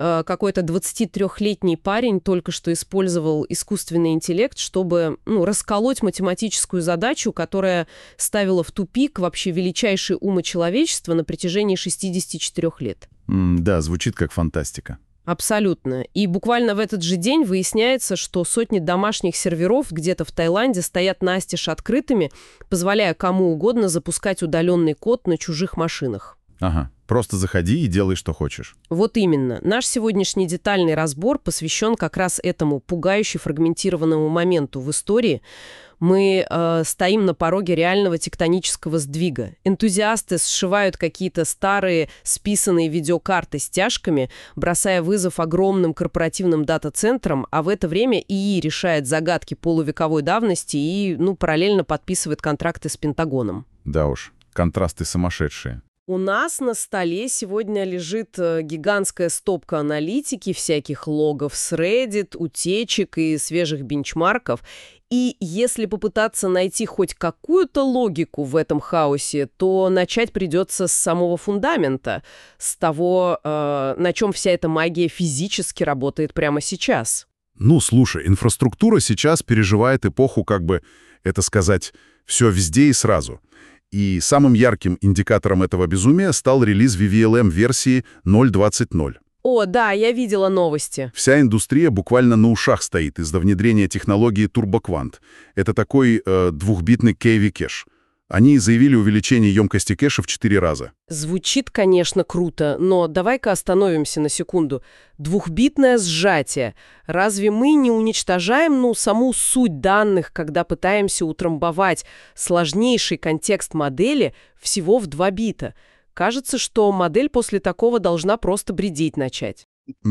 какой-то 23-летний парень только что использовал искусственный интеллект, чтобы расколоть математическую задачу, которая ставила в тупик вообще величайшие умы человечества на протяжении 64 лет. Да, звучит как фантастика. Абсолютно. И буквально в этот же день выясняется, что сотни домашних серверов где-то в Таиланде стоят настежь открытыми, позволяя кому угодно запускать удаленный код на чужих машинах. Ага, просто заходи и делай, что хочешь. Вот именно. Наш сегодняшний детальный разбор посвящен как раз этому пугающе фрагментированному моменту в истории. Мы стоим на пороге реального тектонического сдвига. Энтузиасты сшивают какие-то старые списанные видеокарты стяжками, бросая вызов огромным корпоративным дата-центрам, а в это время ИИ решает загадки полувековой давности и, параллельно подписывает контракты с Пентагоном. Да уж, контрасты сумасшедшие. У нас на столе сегодня лежит гигантская стопка аналитики, всяких логов с Reddit, утечек и свежих бенчмарков. И если попытаться найти хоть какую-то логику в этом хаосе, то начать придется с самого фундамента, с того, на чем вся эта магия физически работает прямо сейчас. Слушай, инфраструктура сейчас переживает эпоху, это сказать, все везде и сразу. И самым ярким индикатором этого безумия стал релиз VVLM-версии 0.20.0. О, да, я видела новости. Вся индустрия буквально на ушах стоит из-за внедрения технологии TurboQuant. Это такой двухбитный KV-кэш. Они заявили увеличение емкости кэша в 4 раза. Звучит, конечно, круто, но давай-ка остановимся на секунду. Двухбитное сжатие. Разве мы не уничтожаем, саму суть данных, когда пытаемся утрамбовать сложнейший контекст модели всего в 2 бита? Кажется, что модель после такого должна просто бредить начать.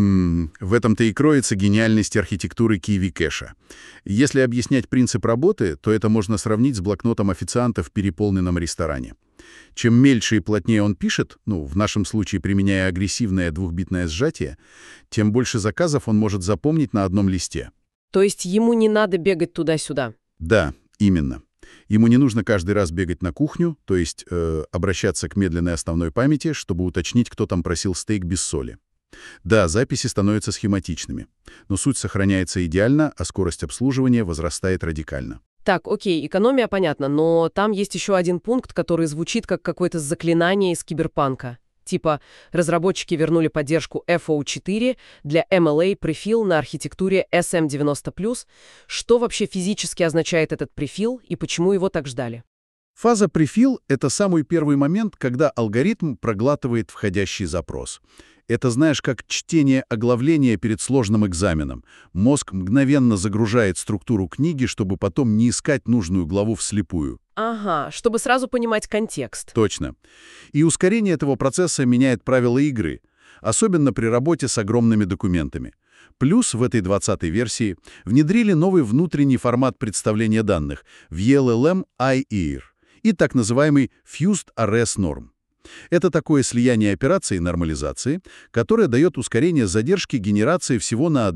В этом-то и кроется гениальность архитектуры KV-кэша. Если объяснять принцип работы, то это можно сравнить с блокнотом официанта в переполненном ресторане. Чем мельче и плотнее он пишет, в нашем случае применяя агрессивное двухбитное сжатие, тем больше заказов он может запомнить на одном листе. То есть ему не надо бегать туда-сюда? Да, именно. Ему не нужно каждый раз бегать на кухню, то есть обращаться к медленной основной памяти, чтобы уточнить, кто там просил стейк без соли. Да, записи становятся схематичными, но суть сохраняется идеально, а скорость обслуживания возрастает радикально. Так, окей, экономия понятна, но там есть еще один пункт, который звучит как какое-то заклинание из киберпанка. Типа, разработчики вернули поддержку FO4 для MLA префил на архитектуре SM90+. Что вообще физически означает этот префил и почему его так ждали? Фаза префил — это самый первый момент, когда алгоритм проглатывает входящий запрос. Это, знаешь, как чтение оглавления перед сложным экзаменом. Мозг мгновенно загружает структуру книги, чтобы потом не искать нужную главу вслепую. Ага, чтобы сразу понимать контекст. Точно. И ускорение этого процесса меняет правила игры, особенно при работе с огромными документами. Плюс в этой 20-й версии внедрили новый внутренний формат представления данных в VLLM IER и так называемый Fused Arrays Norm. Это такое слияние операций и нормализации, которое дает ускорение задержки генерации всего на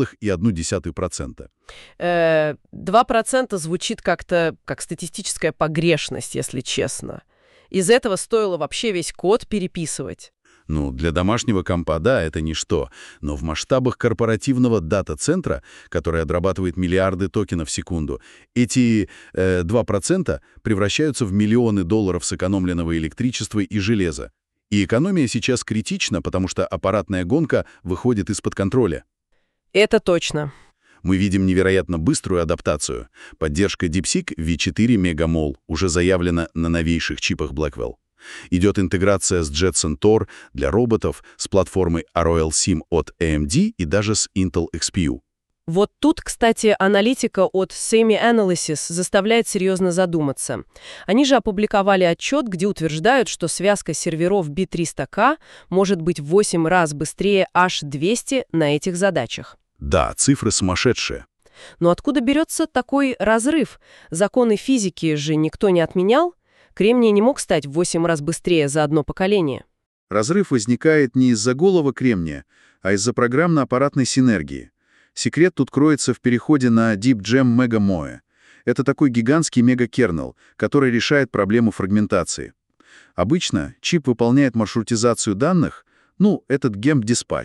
2,1%. 2% звучит как-то как статистическая погрешность, если честно. Из этого стоило вообще весь код переписывать. Для домашнего компа, да, это ничто, но в масштабах корпоративного дата-центра, который отрабатывает миллиарды токенов в секунду, эти 2% превращаются в миллионы долларов сэкономленного электричества и железа. И экономия сейчас критична, потому что аппаратная гонка выходит из-под контроля. Это точно. Мы видим невероятно быструю адаптацию. Поддержка DeepSeek V4 Megamol уже заявлена на новейших чипах Blackwell. Идет интеграция с Jetson Tor для роботов, с платформой ROLSIM от AMD и даже с Intel XPU. Вот тут, кстати, аналитика от Semi-Analysis заставляет серьезно задуматься. Они же опубликовали отчет, где утверждают, что связка серверов B300K может быть в 8 раз быстрее H200 на этих задачах. Да, цифры сумасшедшие. Но откуда берется такой разрыв? Законы физики же никто не отменял? Кремний не мог стать в 8 раз быстрее за одно поколение. Разрыв возникает не из-за голого кремния, а из-за программно-аппаратной синергии. Секрет тут кроется в переходе на DeepGem Megamoe. Это такой гигантский мегакернел, который решает проблему фрагментации. Обычно чип выполняет маршрутизацию данных, этот GEMP-диспатч,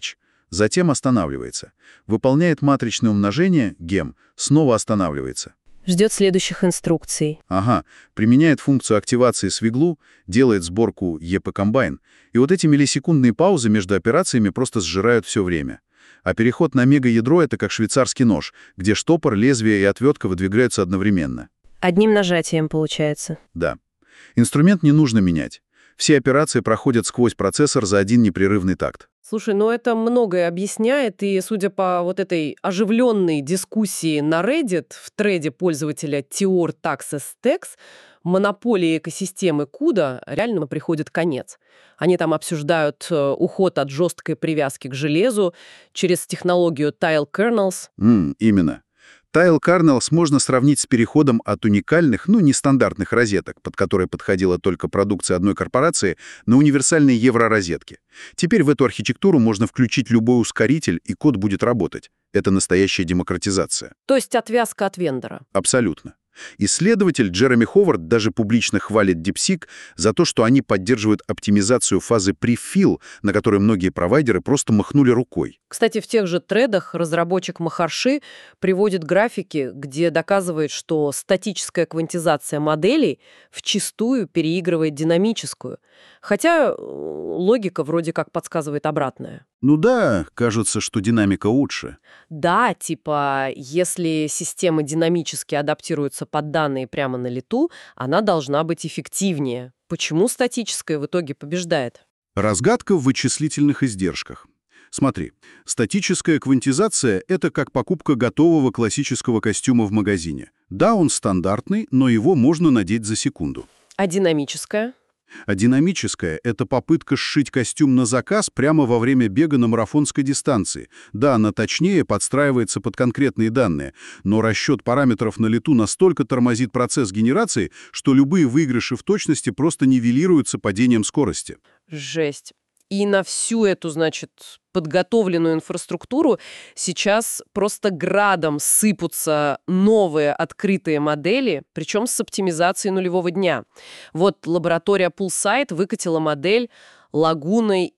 затем останавливается. Выполняет матричное умножение, гем, снова останавливается. Ждет следующих инструкций. Ага, применяет функцию активации с виглу, делает сборку EP-Combine, и вот эти миллисекундные паузы между операциями просто сжирают все время. А переход на мегаядро — это как швейцарский нож, где штопор, лезвие и отвертка выдвигаются одновременно. Одним нажатием получается. Да. Инструмент не нужно менять. Все операции проходят сквозь процессор за один непрерывный такт. Слушай, ну это многое объясняет, и судя по вот этой оживленной дискуссии на Reddit в треде пользователя Tior Taxes Tex, монополии экосистемы CUDA реально приходит конец. Они там обсуждают уход от жесткой привязки к железу через технологию Tile Kernels. Именно. Tile Kernels можно сравнить с переходом от уникальных, нестандартных розеток, под которые подходила только продукция одной корпорации, на универсальные евророзетки. Теперь в эту архитектуру можно включить любой ускоритель, и код будет работать. Это настоящая демократизация. То есть отвязка от вендора. Абсолютно. Исследователь Джереми Ховард даже публично хвалит DeepSeek за то, что они поддерживают оптимизацию фазы pre-fill, на которой многие провайдеры просто махнули рукой. Кстати, в тех же тредах разработчик Махарши приводит графики, где доказывает, что статическая квантизация моделей вчистую переигрывает динамическую. Хотя логика вроде как подсказывает обратное. Ну да, кажется, что динамика лучше. Да, типа, если система динамически адаптируется под данные прямо на лету, она должна быть эффективнее. Почему статическая в итоге побеждает? Разгадка в вычислительных издержках. Смотри, статическая квантизация — это как покупка готового классического костюма в магазине. Да, он стандартный, но его можно надеть за секунду. А динамическая? А динамическая — это попытка сшить костюм на заказ прямо во время бега на марафонской дистанции. Да, она точнее подстраивается под конкретные данные, но расчет параметров на лету настолько тормозит процесс генерации, что любые выигрыши в точности просто нивелируются падением скорости. Жесть. И на всю эту, значит, подготовленную инфраструктуру сейчас просто градом сыпутся новые открытые модели, причем с оптимизацией нулевого дня. Вот лаборатория Poolside выкатила модель Laguna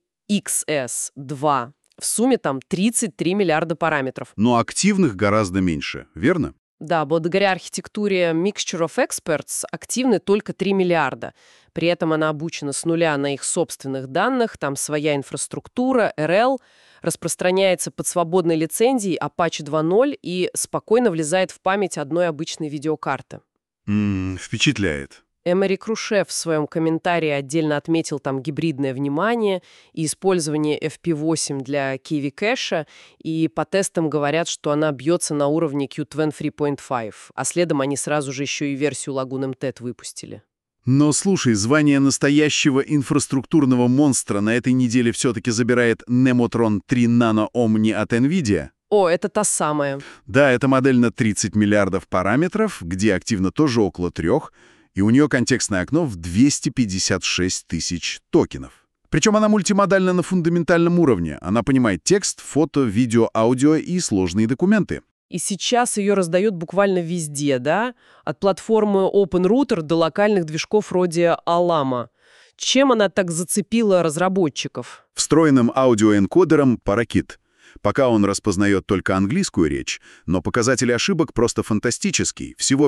XS2. В сумме там 33 миллиарда параметров. Но активных гораздо меньше, верно? Да, благодаря архитектуре Mixture of Experts активны только 3 миллиарда. При этом она обучена с нуля на их собственных данных, там своя инфраструктура, RL, распространяется под свободной лицензией Apache 2.0 и спокойно влезает в память одной обычной видеокарты. Впечатляет. Эмери Крушев в своем комментарии отдельно отметил там гибридное внимание и использование FP8 для Kiwi кэша, и по тестам говорят, что она бьется на уровне Qtwen 3.5, а следом они сразу же еще и версию Lagoon MTET выпустили. Но слушай, звание настоящего инфраструктурного монстра на этой неделе все-таки забирает Nemotron 3 Nano Omni от NVIDIA. О, это та самая. Да, это модель на 30 миллиардов параметров, где активно тоже около 3, и у нее контекстное окно в 256 тысяч токенов. Причем она мультимодальна на фундаментальном уровне. Она понимает текст, фото, видео, аудио и сложные документы. И сейчас ее раздают буквально везде, да? От платформы OpenRouter до локальных движков вроде Alama. Чем она так зацепила разработчиков? Встроенным аудиоэнкодером Parakit. Пока он распознает только английскую речь, но показатели ошибок просто фантастические, всего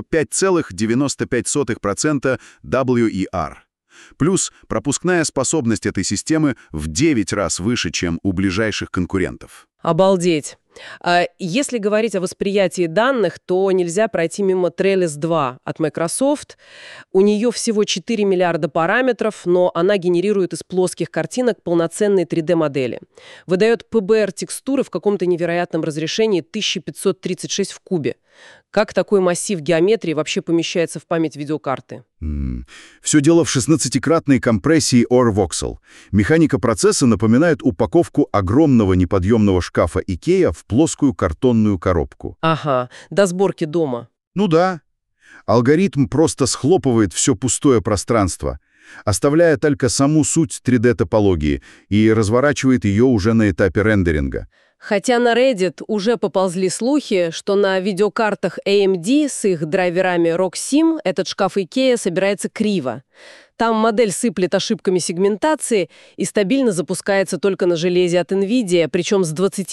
5,95% WER. Плюс пропускная способность этой системы в 9 раз выше, чем у ближайших конкурентов. Обалдеть. Если говорить о восприятии данных, то нельзя пройти мимо Trellis 2 от Microsoft. У нее всего 4 миллиарда параметров, но она генерирует из плоских картинок полноценные 3D-модели. Выдает PBR-текстуры в каком-то невероятном разрешении 1536 в кубе. Как такой массив геометрии вообще помещается в память видеокарты? Все дело в 16-кратной компрессии OR-voxel. Механика процесса напоминает упаковку огромного неподъемного шкафа IKEA в плоскую картонную коробку. Ага, до сборки дома. Ну да. Алгоритм просто схлопывает все пустое пространство. оставляя только саму суть 3D-топологии и разворачивает ее уже на этапе рендеринга. Хотя на Reddit уже поползли слухи, что на видеокартах AMD с их драйверами ROG-Sim этот шкаф IKEA собирается криво. Там модель сыплет ошибками сегментации и стабильно запускается только на железе от NVIDIA, причем с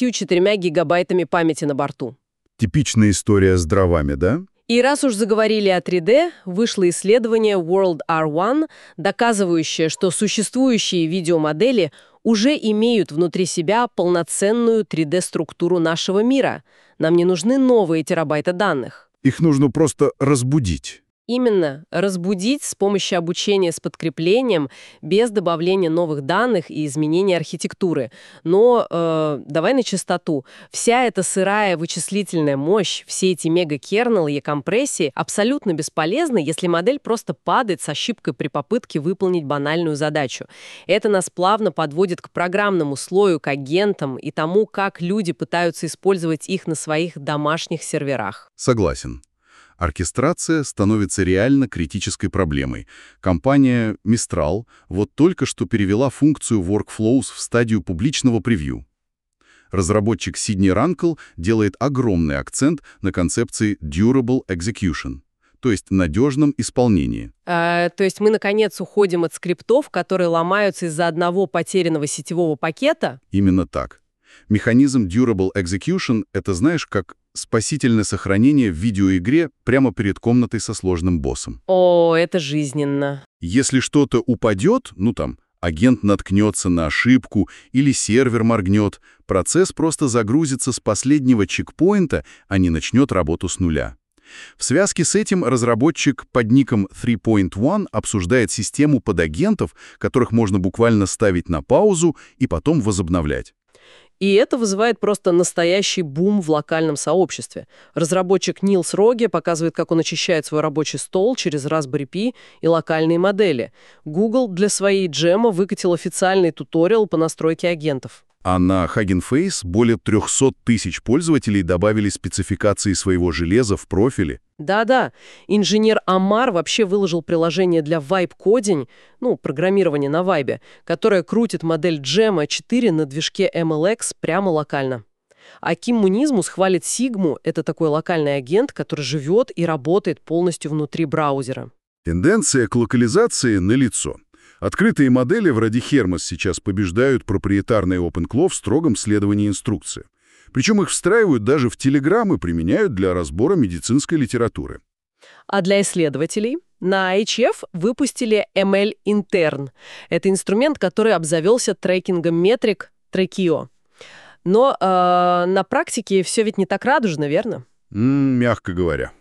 24 гигабайтами памяти на борту. Типичная история с дровами, да? И раз уж заговорили о 3D, вышло исследование World R1, доказывающее, что существующие видеомодели уже имеют внутри себя полноценную 3D-структуру нашего мира. Нам не нужны новые терабайты данных. Их нужно просто разбудить. Именно, разбудить с помощью обучения с подкреплением, без добавления новых данных и изменения архитектуры. Но давай на чистоту. Вся эта сырая вычислительная мощь, все эти мегакернелы и компрессии абсолютно бесполезны, если модель просто падает с ошибкой при попытке выполнить банальную задачу. Это нас плавно подводит к программному слою, к агентам и тому, как люди пытаются использовать их на своих домашних серверах. Согласен. Оркестрация становится реально критической проблемой. Компания Mistral вот только что перевела функцию Workflows в стадию публичного превью. Разработчик Сидни Ранкл делает огромный акцент на концепции Durable Execution, то есть надежном исполнении. То есть мы, наконец, уходим от скриптов, которые ломаются из-за одного потерянного сетевого пакета? Именно так. Механизм Durable Execution — это, знаешь, как спасительное сохранение в видеоигре прямо перед комнатой со сложным боссом. О, это жизненно. Если что-то упадет, агент наткнется на ошибку или сервер моргнет, процесс просто загрузится с последнего чекпоинта, а не начнет работу с нуля. В связке с этим разработчик под ником 3.1 обсуждает систему подагентов, которых можно буквально ставить на паузу и потом возобновлять. И это вызывает просто настоящий бум в локальном сообществе. Разработчик Нилс Роге показывает, как он очищает свой рабочий стол через Raspberry Pi и локальные модели. Google для своей Gemma выкатил официальный туториал по настройке агентов. А на Hugging Face более 300 тысяч пользователей добавили спецификации своего железа в профили. Да-да, инженер Амар вообще выложил приложение для Vibe-кодинг, программирование на Vibe, которое крутит модель Gemma 4 на движке MLX прямо локально. А Ким Мунизмус хвалит Sigma, это такой локальный агент, который живет и работает полностью внутри браузера. Тенденция к локализации налицо. Открытые модели вроде Hermes сейчас побеждают проприетарный OpenClaw в строгом следовании инструкции. Причем их встраивают даже в Telegram и применяют для разбора медицинской литературы. А для исследователей на HF выпустили ML Intern. Это инструмент, который обзавелся трекингом метрик Trackio. Но на практике все ведь не так радужно, верно? Мягко говоря.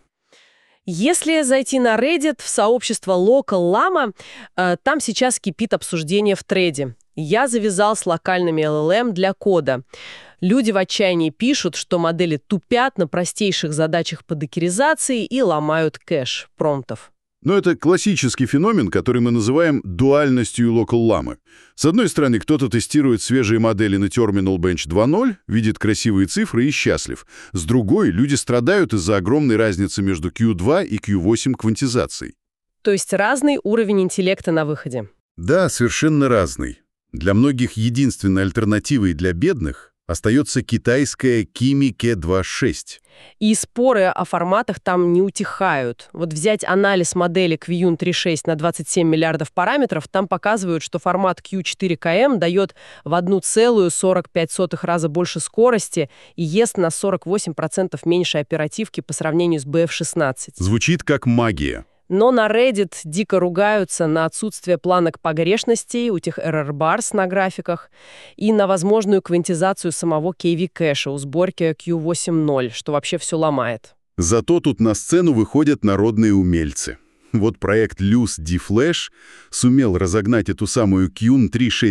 Если зайти на Reddit в сообщество Local Llama, там сейчас кипит обсуждение в треде. Я завязал с локальными LLM для кода. Люди в отчаянии пишут, что модели тупят на простейших задачах по докеризации и ломают кэш промптов. Но это классический феномен, который мы называем дуальностью Local Llama. С одной стороны, кто-то тестирует свежие модели на Terminal Bench 2.0, видит красивые цифры и счастлив. С другой, люди страдают из-за огромной разницы между Q2 и Q8 квантизацией. То есть разный уровень интеллекта на выходе. Да, совершенно разный. Для многих единственной альтернативой для бедных остается китайская Kimi K2.6. И споры о форматах там не утихают. Вот взять анализ модели Qiyun 3.6 на 27 миллиардов параметров, там показывают, что формат Q4KM дает в 1,45 раза больше скорости и ест на 48% меньше оперативки по сравнению с BF16. Звучит как магия. Но на Reddit дико ругаются на отсутствие планок погрешностей, у тех error-bars на графиках и на возможную квантизацию самого KV-кэша у сборки Q8.0, что вообще все ломает. Зато тут на сцену выходят народные умельцы. Вот проект LuceD-Flash сумел разогнать эту самую Qiyun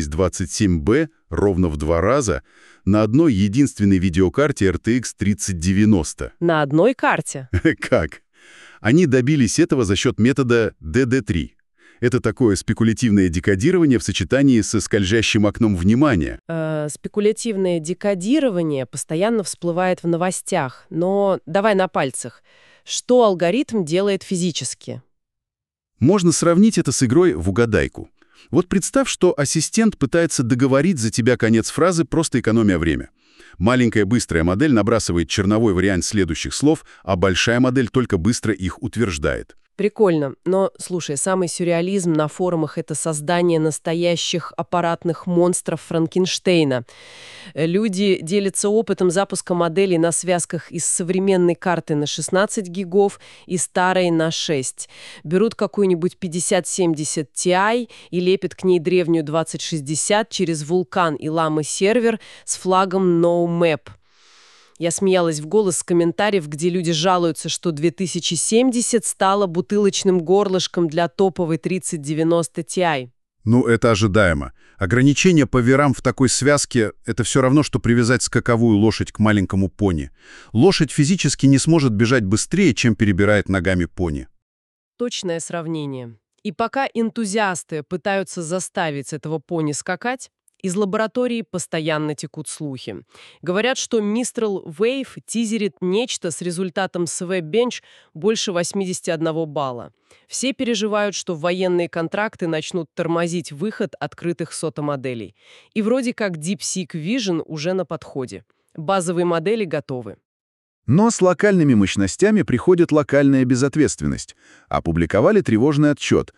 3627B ровно в 2 раза на одной единственной видеокарте RTX 3090. На одной карте? Как? Они добились этого за счет метода DD3. Это такое спекулятивное декодирование в сочетании со скользящим окном внимания. Спекулятивное декодирование постоянно всплывает в новостях. Но давай на пальцах. Что алгоритм делает физически? Можно сравнить это с игрой в угадайку. Вот представь, что ассистент пытается договорить за тебя конец фразы, просто экономя время. Маленькая быстрая модель набрасывает черновой вариант следующих слов, а большая модель только быстро их утверждает. Прикольно. Но, слушай, самый сюрреализм на форумах — это создание настоящих аппаратных монстров Франкенштейна. Люди делятся опытом запуска моделей на связках из современной карты на 16 гигов и старой на 6. Берут какую-нибудь 5070 Ti и лепят к ней древнюю 2060 через Vulkan и Llama сервер с флагом NoMap. Я смеялась в голос с комментариев, где люди жалуются, что 2070 стала бутылочным горлышком для топовой 3090 Ti. Ну, это ожидаемо. Ограничение по верам в такой связке — это все равно, что привязать скаковую лошадь к маленькому пони. Лошадь физически не сможет бежать быстрее, чем перебирает ногами пони. Точное сравнение. И пока энтузиасты пытаются заставить этого пони скакать, из лаборатории постоянно текут слухи. Говорят, что Mistral Wave тизерит нечто с результатом SWE-Bench больше 81 балла. Все переживают, что военные контракты начнут тормозить выход открытых сотомоделей. И вроде как DeepSeek Vision уже на подходе. Базовые модели готовы. Но с локальными мощностями приходит локальная безответственность. Опубликовали тревожный отчет.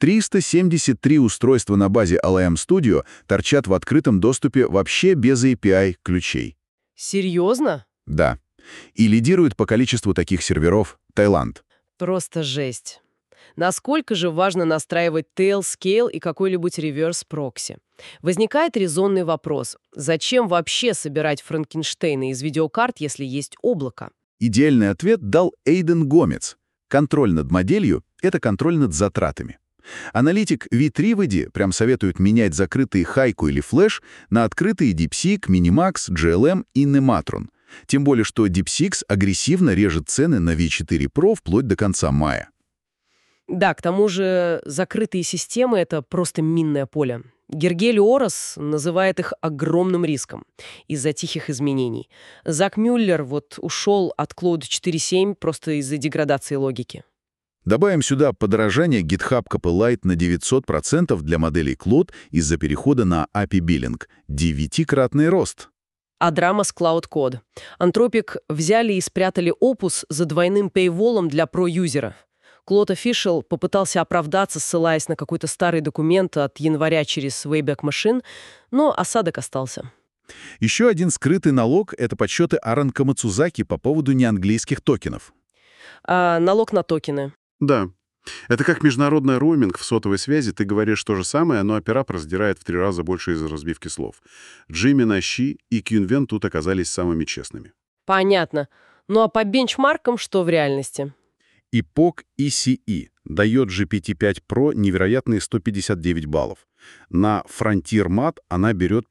373 устройства на базе LM Studio торчат в открытом доступе вообще без API-ключей. Серьезно? Да. И лидирует по количеству таких серверов Таиланд. Просто жесть. Насколько же важно настраивать Tailscale и какой-нибудь реверс-прокси? Возникает резонный вопрос. Зачем вообще собирать Франкенштейна из видеокарт, если есть облако? Идеальный ответ дал Эйден Гомец. Контроль над моделью — это контроль над затратами. Аналитик V3 прям советует менять закрытые Haiku или Flash на открытые DeepSeek, Minimax, GLM и Nematron. Тем более, что DeepSeek агрессивно режет цены на V4 Pro вплоть до конца мая. Да, к тому же закрытые системы — это просто минное поле. Гергель Орос называет их огромным риском из-за тихих изменений. Зак Мюллер ушел от Cloud 4.7 просто из-за деградации логики. Добавим сюда подорожание GitHub Copilot на 900% для моделей Cloud из-за перехода на API Billing. 9-кратный рост. А драма с Cloud Code. Anthropic взяли и спрятали Opus за двойным пейволом для про-юзера. Cloud Official попытался оправдаться, ссылаясь на какой-то старый документ от января через Wayback Machine, но осадок остался. Еще один скрытый налог — это подсчеты Аарон Камацузаки по поводу неанглийских токенов. Налог на токены. Да. Это как международный роуминг в сотовой связи. Ты говоришь то же самое, но оператор раздирает в 3 раза больше из-за разбивки слов. Gemini, Xi и QNVen тут оказались самыми честными. Понятно. Ну а по бенчмаркам что в реальности? Epoch ECE дает GPT-5 Pro невероятные 159 баллов. На Frontier Mat она берет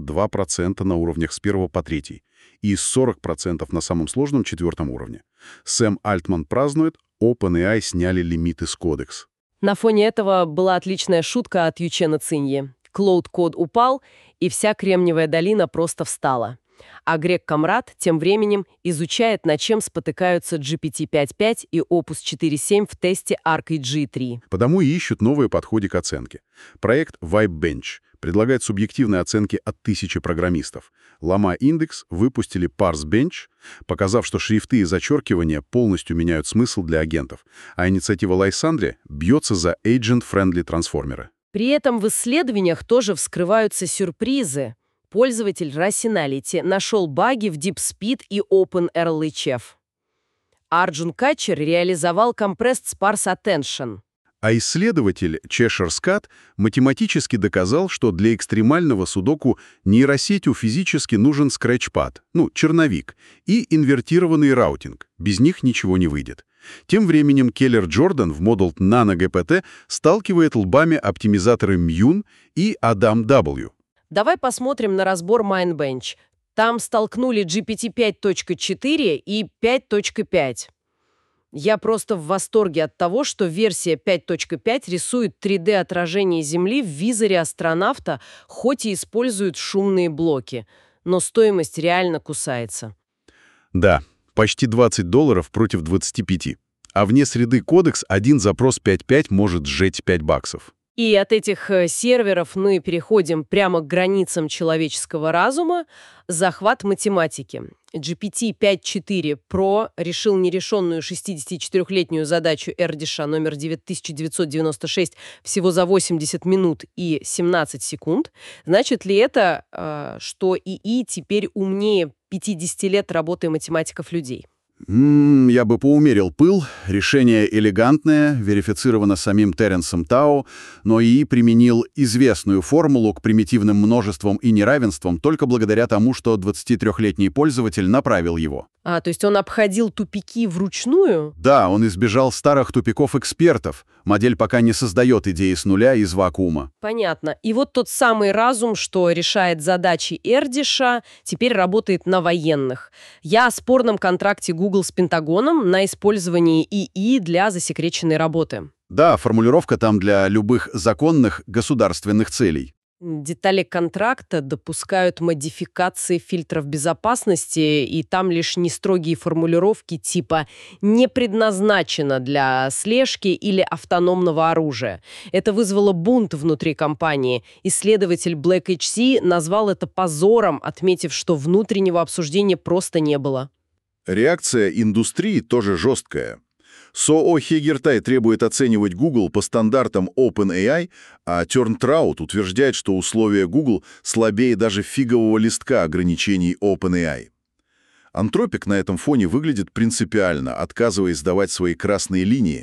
52% на уровнях с 1 по 3 и 40% на самом сложном 4 уровне. Сэм Альтман празднует, OpenAI сняли лимиты с Codex. На фоне этого была отличная шутка от Ючена Циньи. Cloud Code упал, и вся Кремниевая долина просто встала. А Грег Камрад тем временем изучает, над чем спотыкаются GPT-5.5 и Opus 4.7 в тесте ArcGIS-3. Потому и ищут новые подходы к оценке. Проект VibeBench предлагает субъективные оценки от 1000 программистов. Llama Index выпустили ParseBench, показав, что шрифты и зачеркивания полностью меняют смысл для агентов, а инициатива Лайсандре бьется за agent-friendly трансформеры. При этом в исследованиях тоже вскрываются сюрпризы. Пользователь Racinality нашел баги в DeepSpeed и OpenRLHF. Арджун Качер реализовал Compressed Sparse Attention. А исследователь Cheshire Scat математически доказал, что для экстремального судоку нейросетью физически нужен скретчпад, черновик, и инвертированный раутинг. Без них ничего не выйдет. Тем временем Келлер Джордан в Modeled Nano GPT сталкивает лбами оптимизаторы Mune и Adam W. Давай посмотрим на разбор Mindbench. Там столкнули GPT 5.4 и 5.5. Я просто в восторге от того, что версия 5.5 рисует 3D-отражение Земли в визоре астронавта, хоть и использует шумные блоки. Но стоимость реально кусается. Да, почти $20 против 25. А вне среды кодекс один запрос 5.5 может сжечь $5. И от этих серверов мы переходим прямо к границам человеческого разума. Захват математики. GPT-5.4 Pro решил нерешенную 64-летнюю задачу Эрдиша номер 9996 всего за 80 минут и 17 секунд. Значит ли это, что ИИ теперь умнее 50 лет работы математиков-людей? Я бы поумерил пыл. Решение элегантное, верифицировано самим Теренсом Тау, но ИИ применил известную формулу к примитивным множествам и неравенствам только благодаря тому, что 23-летний пользователь направил его. То есть он обходил тупики вручную? Да, он избежал старых тупиков экспертов. Модель пока не создает идеи с нуля из вакуума. Понятно. И вот тот самый разум, что решает задачи Эрдиша, теперь работает на военных. Я о спорном контракте Google с Пентагоном на использование ИИ для засекреченной работы. Да, формулировка там для любых законных государственных целей. Детали контракта допускают модификации фильтров безопасности, и там лишь нестрогие формулировки типа «не предназначено для слежки» или «автономного оружия». Это вызвало бунт внутри компании. Исследователь BlackHC назвал это позором, отметив, что внутреннего обсуждения просто не было. Реакция индустрии тоже жесткая. СОО Хегертай требует оценивать Google по стандартам OpenAI, а Тернтраут утверждает, что условия Google слабее даже фигового листка ограничений OpenAI. Антропик на этом фоне выглядит принципиально, отказываясь давать свои красные линии.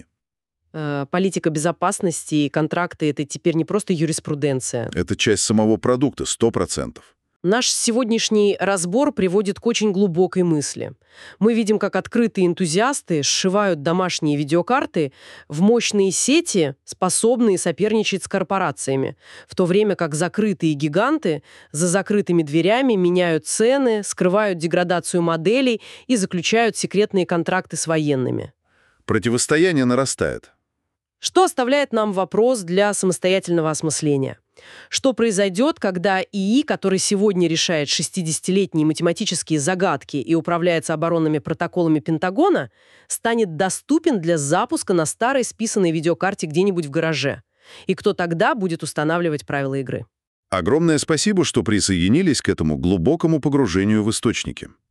Политика безопасности и контракты — это теперь не просто юриспруденция. Это часть самого продукта, 100%. Наш сегодняшний разбор приводит к очень глубокой мысли. Мы видим, как открытые энтузиасты сшивают домашние видеокарты в мощные сети, способные соперничать с корпорациями, в то время как закрытые гиганты за закрытыми дверями меняют цены, скрывают деградацию моделей и заключают секретные контракты с военными. Противостояние нарастает. Что оставляет нам вопрос для самостоятельного осмысления. Что произойдет, когда ИИ, который сегодня решает 60-летние математические загадки и управляется оборонными протоколами Пентагона, станет доступен для запуска на старой списанной видеокарте где-нибудь в гараже? И кто тогда будет устанавливать правила игры? Огромное спасибо, что присоединились к этому глубокому погружению в источники.